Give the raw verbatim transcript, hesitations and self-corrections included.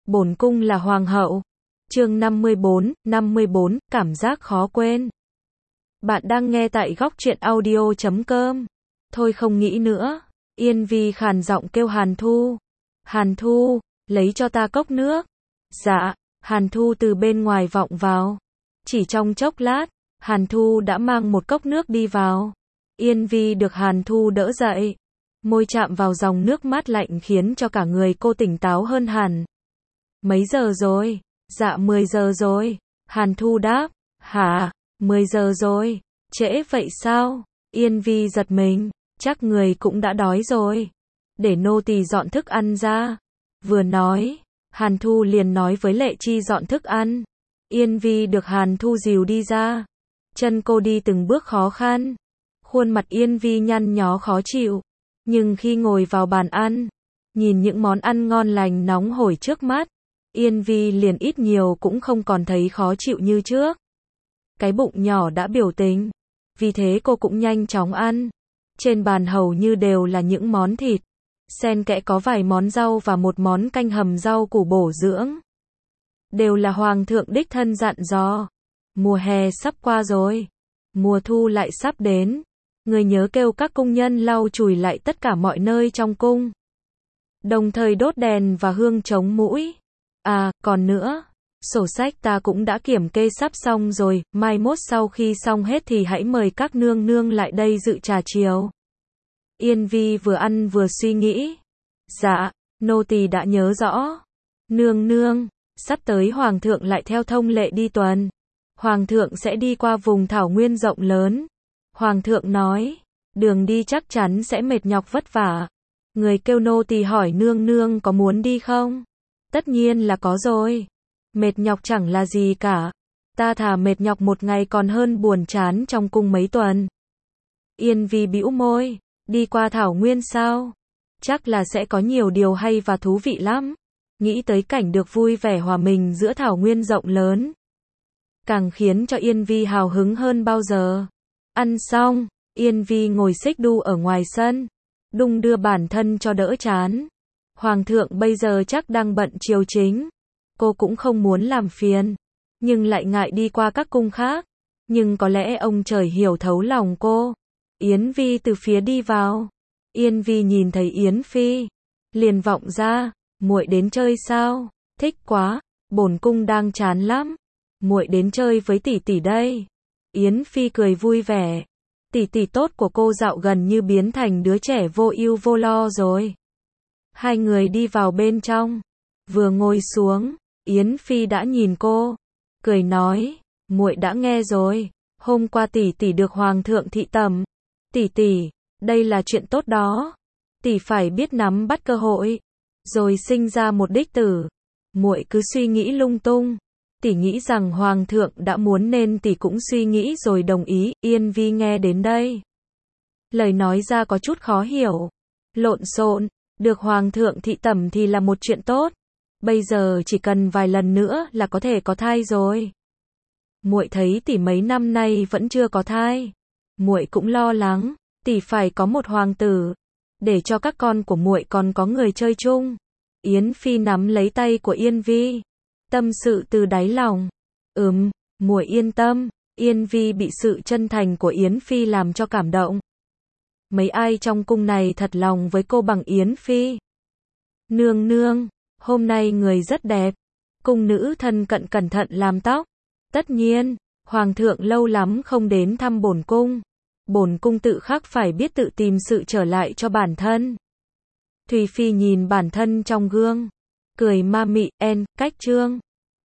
Bổn cung là hoàng hậu. Chương năm mươi bốn, năm mươi bốn, cảm giác khó quên. Bạn đang nghe tại góc truyện audio chấm com. Thôi không nghĩ nữa. Yên Vi khàn giọng kêu Hàn Thu. Hàn Thu, lấy cho ta cốc nước. Dạ. Hàn Thu từ bên ngoài vọng vào. Chỉ trong chốc lát, Hàn Thu đã mang một cốc nước đi vào. Yên Vi được Hàn Thu đỡ dậy. Môi chạm vào dòng nước mát lạnh khiến cho cả người cô tỉnh táo hơn hẳn. Mấy giờ rồi? Dạ mười giờ rồi. Hàn Thu đáp. Hả? mười giờ rồi. Trễ vậy sao? Yên Vi giật mình. Chắc người cũng đã đói rồi. Để nô tỳ dọn thức ăn ra. Vừa nói, Hàn Thu liền nói với Lệ Chi dọn thức ăn. Yên Vi được Hàn Thu dìu đi ra. Chân cô đi từng bước khó khăn. Khuôn mặt Yên Vi nhăn nhó khó chịu. Nhưng khi ngồi vào bàn ăn, nhìn những món ăn ngon lành nóng hổi trước mắt, Yên Vi liền ít nhiều cũng không còn thấy khó chịu như trước. Cái bụng nhỏ đã biểu tình, vì thế cô cũng nhanh chóng ăn. Trên bàn hầu như đều là những món thịt, xen kẽ có vài món rau và một món canh hầm rau củ bổ dưỡng. Đều là hoàng thượng đích thân dặn dò. Mùa hè sắp qua rồi, mùa thu lại sắp đến. Người nhớ kêu các cung nhân lau chùi lại tất cả mọi nơi trong cung. Đồng thời đốt đèn và hương chống mũi. À, còn nữa, sổ sách ta cũng đã kiểm kê sắp xong rồi, mai mốt sau khi xong hết thì hãy mời các nương nương lại đây dự trà chiều. Yên Vi vừa ăn vừa suy nghĩ. Dạ, nô tỳ đã nhớ rõ. Nương nương, sắp tới hoàng thượng lại theo thông lệ đi tuần. Hoàng thượng sẽ đi qua vùng thảo nguyên rộng lớn. Hoàng thượng nói, đường đi chắc chắn sẽ mệt nhọc vất vả. Người kêu nô tỳ hỏi nương nương có muốn đi không? Tất nhiên là có rồi. Mệt nhọc chẳng là gì cả. Ta thà mệt nhọc một ngày còn hơn buồn chán trong cung mấy tuần. Yên Vi bĩu môi, đi qua thảo nguyên sao? Chắc là sẽ có nhiều điều hay và thú vị lắm. Nghĩ tới cảnh được vui vẻ hòa mình giữa thảo nguyên rộng lớn, càng khiến cho Yên Vi hào hứng hơn bao giờ. Ăn xong, Yên Vi ngồi xích đu ở ngoài sân, đung đưa bản thân cho đỡ chán. Hoàng thượng bây giờ chắc đang bận triều chính. Cô cũng không muốn làm phiền, nhưng lại ngại đi qua các cung khác. Nhưng có lẽ ông trời hiểu thấu lòng cô. Yến Vi từ phía đi vào. Yên Vi nhìn thấy Yến Phi, liền vọng ra, muội đến chơi sao? Thích quá, bổn cung đang chán lắm. Muội đến chơi với tỷ tỷ đây. Yến Phi cười vui vẻ. Tỷ tỷ tốt của cô dạo gần như biến thành đứa trẻ vô ưu vô lo rồi. Hai người đi vào bên trong. Vừa ngồi xuống, Yến Phi đã nhìn cô, cười nói, muội đã nghe rồi, hôm qua tỷ tỷ được hoàng thượng thị tẩm. Tỷ tỷ, đây là chuyện tốt đó. Tỷ phải biết nắm bắt cơ hội, rồi sinh ra một đích tử. Muội cứ suy nghĩ lung tung. Tỷ nghĩ rằng hoàng thượng đã muốn nên tỷ cũng suy nghĩ rồi đồng ý. Yên Vi nghe đến đây, lời nói ra có chút khó hiểu, lộn xộn. Được hoàng thượng thị tẩm thì là một chuyện tốt. Bây giờ chỉ cần vài lần nữa là có thể có thai rồi. Muội thấy tỷ mấy năm nay vẫn chưa có thai, muội cũng lo lắng. Tỷ phải có một hoàng tử, để cho các con của muội còn có người chơi chung. Yến Phi nắm lấy tay của Yên Vi, tâm sự từ đáy lòng. Ừm, muội yên tâm. Yên Vi bị sự chân thành của Yến Phi làm cho cảm động. Mấy ai trong cung này thật lòng với cô bằng Yến Phi. Nương nương, hôm nay người rất đẹp. Cung nữ thân cận cẩn thận làm tóc. Tất nhiên, hoàng thượng lâu lắm không đến thăm bổn cung. Bổn cung tự khắc phải biết tự tìm sự trở lại cho bản thân. Thùy Phi nhìn bản thân trong gương, cười ma mị, en, cách trương.